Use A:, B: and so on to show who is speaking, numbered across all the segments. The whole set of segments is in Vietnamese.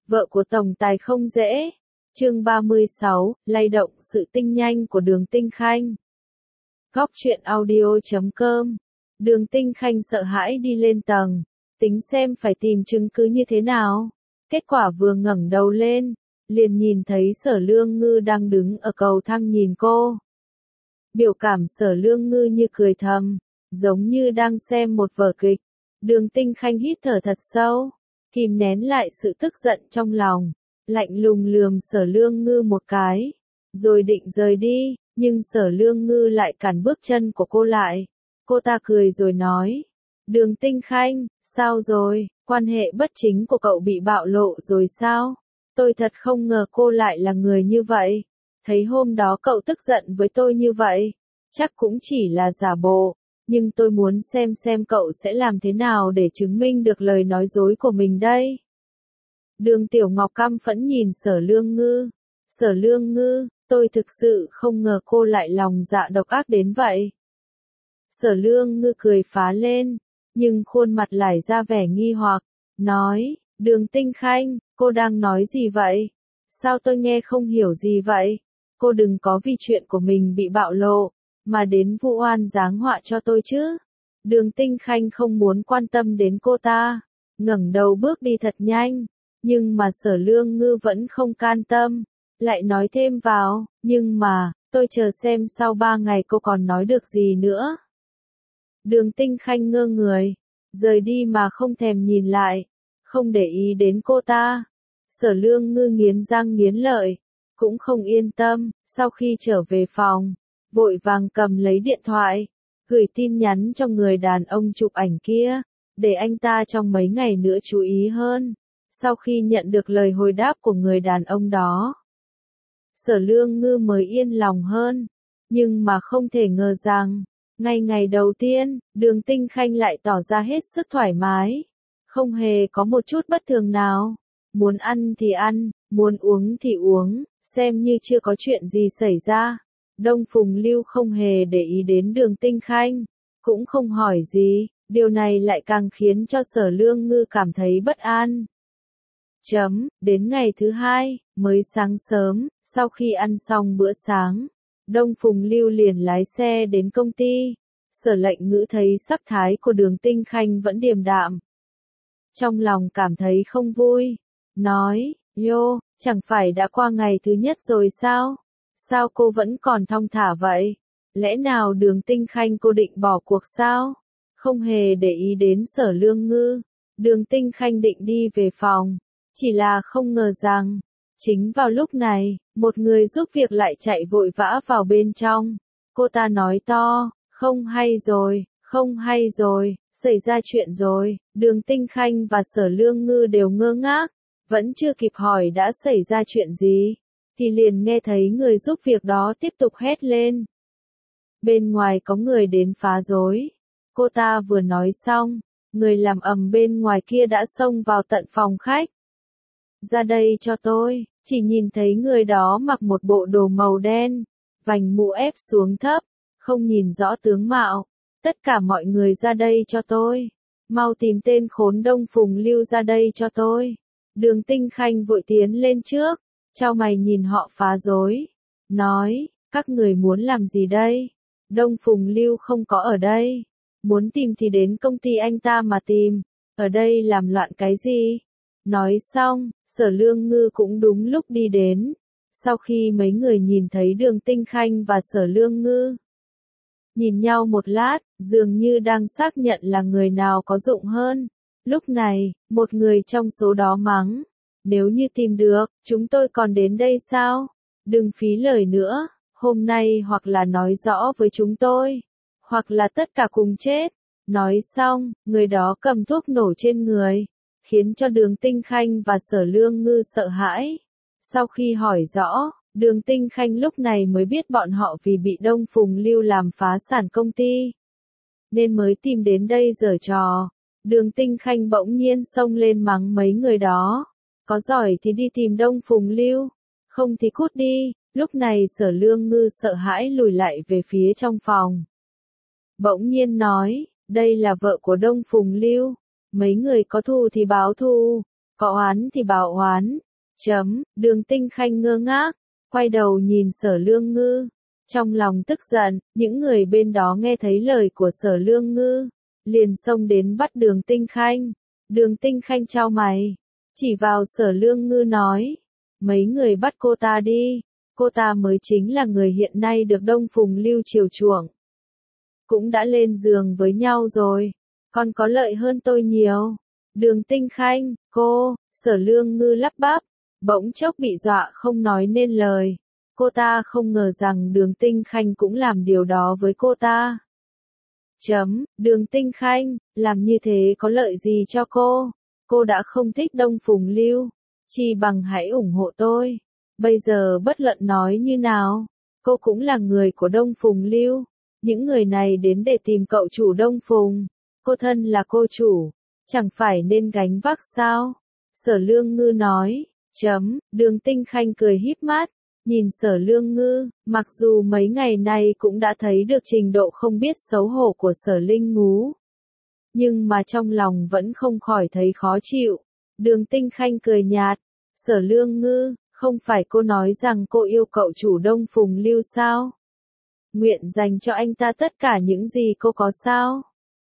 A: Vợ của tổng tài không dễ. Chương 36, lay động sự tinh nhanh của Đường Tinh Khanh. Góc truyện audio.com. Đường Tinh Khanh sợ hãi đi lên tầng, tính xem phải tìm chứng cứ như thế nào. Kết quả vừa ngẩng đầu lên, liền nhìn thấy Sở Lương Ngư đang đứng ở cầu thang nhìn cô. Biểu cảm Sở Lương Ngư như cười thầm, giống như đang xem một vở kịch. Đường Tinh Khanh hít thở thật sâu, kìm nén lại sự tức giận trong lòng, lạnh lùng lườm Sở Lương Ngư một cái, rồi định rời đi, nhưng Sở Lương Ngư lại cản bước chân của cô lại. Cô ta cười rồi nói, Đường Tinh Khanh, sao rồi, quan hệ bất chính của cậu bị bạo lộ rồi sao? Tôi thật không ngờ cô lại là người như vậy. Thấy hôm đó cậu tức giận với tôi như vậy, chắc cũng chỉ là giả bộ, nhưng tôi muốn xem cậu sẽ làm thế nào để chứng minh được lời nói dối của mình đây. Đường Tiểu Ngọc căm phẫn nhìn Sở Lương Ngư. Sở Lương Ngư, tôi thực sự không ngờ cô lại lòng dạ độc ác đến vậy. Sở Lương Ngư cười phá lên, nhưng khuôn mặt lại ra vẻ nghi hoặc, nói, Đường Tinh Khanh, cô đang nói gì vậy? Sao tôi nghe không hiểu gì vậy? Cô đừng có vì chuyện của mình bị bạo lộ, mà đến vu oan giáng họa cho tôi chứ. Đường Tinh Khanh không muốn quan tâm đến cô ta, ngẩng đầu bước đi thật nhanh, nhưng mà Sở Lương Ngư vẫn không can tâm, lại nói thêm vào, nhưng mà, tôi chờ xem sau 3 ngày cô còn nói được gì nữa. Đường Tinh Khanh ngơ người, rời đi mà không thèm nhìn lại, không để ý đến cô ta. Sở Lương Ngư nghiến răng nghiến lợi, cũng không yên tâm, sau khi trở về phòng, vội vàng cầm lấy điện thoại, gửi tin nhắn cho người đàn ông chụp ảnh kia, để anh ta trong mấy ngày nữa chú ý hơn. Sau khi nhận được lời hồi đáp của người đàn ông đó, Sở Lương Ngư mới yên lòng hơn, nhưng mà không thể ngờ rằng, ngay ngày đầu tiên, Đường Tinh Khanh lại tỏ ra hết sức thoải mái, không hề có một chút bất thường nào. Muốn ăn thì ăn, muốn uống thì uống, xem như chưa có chuyện gì xảy ra. Đông Phùng Lưu không hề để ý đến Đường Tinh Khanh, cũng không hỏi gì, điều này lại càng khiến cho Sở Lương Ngư cảm thấy bất an. Đến ngày thứ hai, mới sáng sớm, sau khi ăn xong bữa sáng, Đông Phùng Lưu liền lái xe đến công ty. Sở Lệnh Ngữ thấy sắc thái của Đường Tinh Khanh vẫn điềm đạm, trong lòng cảm thấy không vui, nói, Yo, chẳng phải đã qua ngày thứ nhất rồi sao? Sao cô vẫn còn thong thả vậy? Lẽ nào Đường Tinh Khanh cô định bỏ cuộc sao? Không hề để ý đến Sở Lương Ngư, Đường Tinh Khanh định đi về phòng, chỉ là không ngờ rằng, chính vào lúc này, một người giúp việc lại chạy vội vã vào bên trong. Cô ta nói to, không hay rồi, xảy ra chuyện rồi. Đường Tinh Khanh và Sở Lương Ngư đều ngơ ngác, vẫn chưa kịp hỏi đã xảy ra chuyện gì, thì liền nghe thấy người giúp việc đó tiếp tục hét lên. Bên ngoài có người đến phá rối. Cô ta vừa nói xong, người làm ầm bên ngoài kia đã xông vào tận phòng khách. Ra đây cho tôi, chỉ nhìn thấy người đó mặc một bộ đồ màu đen, vành mũ ép xuống thấp, không nhìn rõ tướng mạo. Tất cả mọi người ra đây cho tôi, mau tìm tên khốn Đông Phùng Lưu ra đây cho tôi. Đường Tinh Khanh vội tiến lên trước, chau mày nhìn họ phá rối, nói, các người muốn làm gì đây? Đông Phùng Lưu không có ở đây, muốn tìm thì đến công ty anh ta mà tìm, ở đây làm loạn cái gì? Nói xong, Sở Lương Ngư cũng đúng lúc đi đến. Sau khi mấy người nhìn thấy Đường Tinh Khanh và Sở Lương Ngư nhìn nhau một lát, dường như đang xác nhận là người nào có dụng hơn. Lúc này, một người trong số đó mắng, nếu như tìm được, chúng tôi còn đến đây sao? Đừng phí lời nữa, hôm nay hoặc là nói rõ với chúng tôi, hoặc là tất cả cùng chết. Nói xong, người đó cầm thuốc nổ trên người, khiến cho Đường Tinh Khanh và Sở Lương Ngư sợ hãi. Sau khi hỏi rõ, Đường Tinh Khanh lúc này mới biết bọn họ vì bị Đông Phùng Lưu làm phá sản công ty, nên mới tìm đến đây giở trò. Đường Tinh Khanh bỗng nhiên xông lên mắng mấy người đó. Có giỏi thì đi tìm Đông Phùng Lưu, không thì cút đi. Lúc này Sở Lương Ngư sợ hãi lùi lại về phía trong phòng. Bỗng nhiên nói, đây là vợ của Đông Phùng Lưu. Mấy người có thù thì báo thù, có oán thì bảo oán. Đường Tinh Khanh ngơ ngác, quay đầu nhìn Sở Lương Ngư, trong lòng tức giận, những người bên đó nghe thấy lời của Sở Lương Ngư, liền xông đến bắt Đường Tinh Khanh. Đường Tinh Khanh chau mày, chỉ vào Sở Lương Ngư nói, mấy người bắt cô ta đi, cô ta mới chính là người hiện nay được Đông Phùng Lưu chiều chuộng. Cũng đã lên giường với nhau rồi, còn có lợi hơn tôi nhiều. Đường Tinh Khanh, cô, Sở Lương Ngư lắp bắp, bỗng chốc bị dọa không nói nên lời. Cô ta không ngờ rằng Đường Tinh Khanh cũng làm điều đó với cô ta. Đường Tinh Khanh, làm như thế có lợi gì cho cô? Cô đã không thích Đông Phùng Lưu, chỉ bằng hãy ủng hộ tôi. Bây giờ bất luận nói như nào, cô cũng là người của Đông Phùng Lưu. Những người này đến để tìm cậu chủ Đông Phùng. Cô thân là cô chủ, chẳng phải nên gánh vác sao? Sở Lương Ngư nói. Đường Tinh Khanh cười híp mắt, nhìn Sở Lương Ngư, mặc dù mấy ngày nay cũng đã thấy được trình độ không biết xấu hổ của Sở Linh Ngú. Nhưng mà trong lòng vẫn không khỏi thấy khó chịu. Đường Tinh Khanh cười nhạt, Sở Lương Ngư, không phải cô nói rằng cô yêu cậu chủ Đông Phùng Lưu sao? Nguyện dành cho anh ta tất cả những gì cô có sao?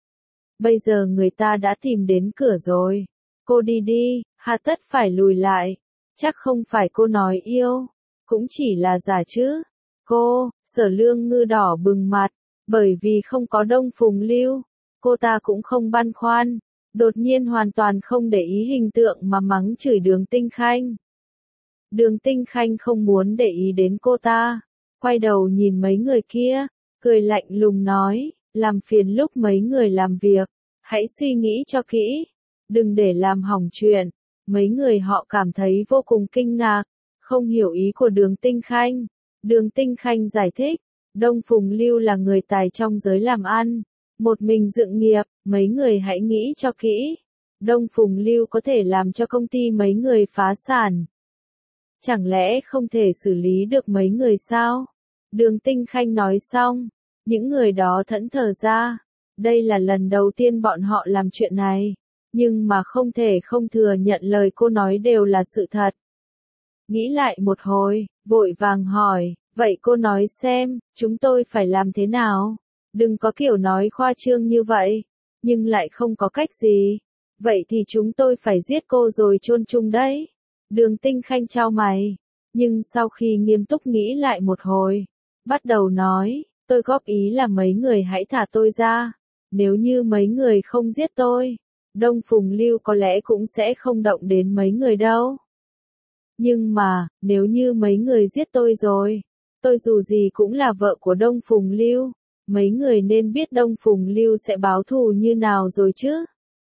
A: Bây giờ người ta đã tìm đến cửa rồi. Cô đi đi, hà tất phải lùi lại. Chắc không phải cô nói yêu, cũng chỉ là giả chứ. Cô, Sở Lương Ngư đỏ bừng mặt, bởi vì không có Đông Phùng Lưu, cô ta cũng không băn khoăn, đột nhiên hoàn toàn không để ý hình tượng mà mắng chửi Đường Tinh Khanh. Đường Tinh Khanh không muốn để ý đến cô ta, quay đầu nhìn mấy người kia, cười lạnh lùng nói, làm phiền lúc mấy người làm việc, hãy suy nghĩ cho kỹ, đừng để làm hỏng chuyện. Mấy người họ cảm thấy vô cùng kinh ngạc, không hiểu ý của Đường Tinh Khanh. Đường Tinh Khanh giải thích, Đông Phùng Lưu là người tài trong giới làm ăn, một mình dựng nghiệp, mấy người hãy nghĩ cho kỹ. Đông Phùng Lưu có thể làm cho công ty mấy người phá sản. Chẳng lẽ không thể xử lý được mấy người sao? Đường Tinh Khanh nói xong, những người đó thẫn thờ ra. Đây là lần đầu tiên bọn họ làm chuyện này, nhưng mà không thể không thừa nhận lời cô nói đều là sự thật. Nghĩ lại một hồi, vội vàng hỏi, vậy cô nói xem, chúng tôi phải làm thế nào? Đừng có kiểu nói khoa trương như vậy, nhưng lại không có cách gì. Vậy thì chúng tôi phải giết cô rồi chôn chung đấy. Đường Tinh Khanh chau mày, nhưng sau khi nghiêm túc nghĩ lại một hồi, bắt đầu nói, tôi góp ý là mấy người hãy thả tôi ra. Nếu như mấy người không giết tôi, Đông Phùng Lưu có lẽ cũng sẽ không động đến mấy người đâu. Nhưng mà, nếu như mấy người giết tôi rồi, tôi dù gì cũng là vợ của Đông Phùng Lưu, mấy người nên biết Đông Phùng Lưu sẽ báo thù như nào rồi chứ.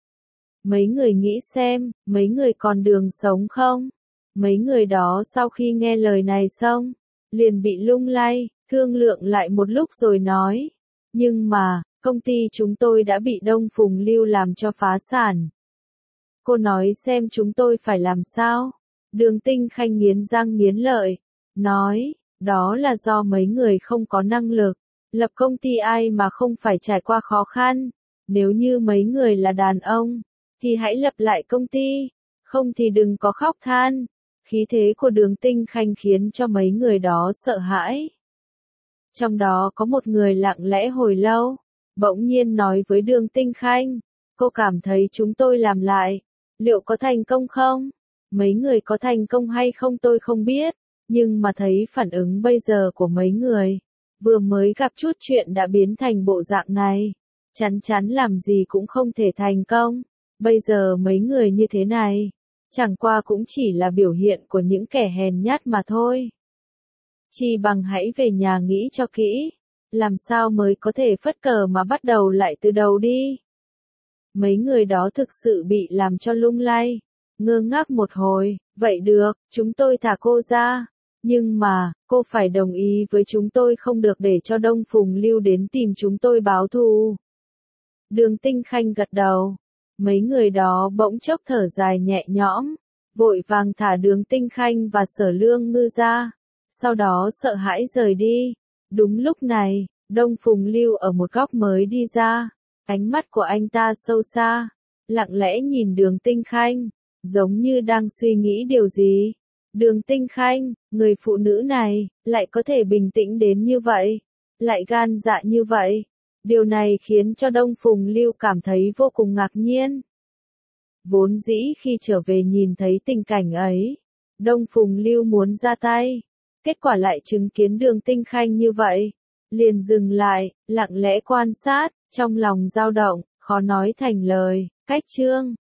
A: Mấy người nghĩ xem, mấy người còn đường sống không? Mấy người đó sau khi nghe lời này xong, liền bị lung lay, thương lượng lại một lúc rồi nói. Nhưng mà, công ty chúng tôi đã bị Đông Phùng Lưu làm cho phá sản. Cô nói xem chúng tôi phải làm sao? Đường Tinh Khanh nghiến răng nghiến lợi, nói, đó là do mấy người không có năng lực. Lập công ty ai mà không phải trải qua khó khăn. Nếu như mấy người là đàn ông, thì hãy lập lại công ty, không thì đừng có khóc than. Khí thế của Đường Tinh Khanh khiến cho mấy người đó sợ hãi. Trong đó có một người lặng lẽ hồi lâu, bỗng nhiên nói với Đường Tinh Khanh, cô cảm thấy chúng tôi làm lại, liệu có thành công không? Mấy người có thành công hay không tôi không biết, nhưng mà thấy phản ứng bây giờ của mấy người, vừa mới gặp chút chuyện đã biến thành bộ dạng này, chắn chắn làm gì cũng không thể thành công. Bây giờ mấy người như thế này, chẳng qua cũng chỉ là biểu hiện của những kẻ hèn nhát mà thôi. Chi bằng hãy về nhà nghĩ cho kỹ, làm sao mới có thể phất cờ mà bắt đầu lại từ đầu đi. Mấy người đó thực sự bị làm cho lung lay, ngơ ngác một hồi, vậy được, chúng tôi thả cô ra, nhưng mà, cô phải đồng ý với chúng tôi không được để cho Đông Phùng Lưu đến tìm chúng tôi báo thù. Đường Tinh Khanh gật đầu, mấy người đó bỗng chốc thở dài nhẹ nhõm, vội vàng thả Đường Tinh Khanh và Sở Lương Ngư ra, sau đó sợ hãi rời đi. Đúng lúc này, Đông Phùng Lưu ở một góc mới đi ra, ánh mắt của anh ta sâu xa, lặng lẽ nhìn Đường Tinh Khanh, giống như đang suy nghĩ điều gì. Đường Tinh Khanh, người phụ nữ này, lại có thể bình tĩnh đến như vậy, lại gan dạ như vậy. Điều này khiến cho Đông Phùng Lưu cảm thấy vô cùng ngạc nhiên. Vốn dĩ khi trở về nhìn thấy tình cảnh ấy, Đông Phùng Lưu muốn ra tay, kết quả lại chứng kiến Đường Tinh Khanh như vậy, liền dừng lại, lặng lẽ quan sát, trong lòng dao động, khó nói thành lời. Cách chương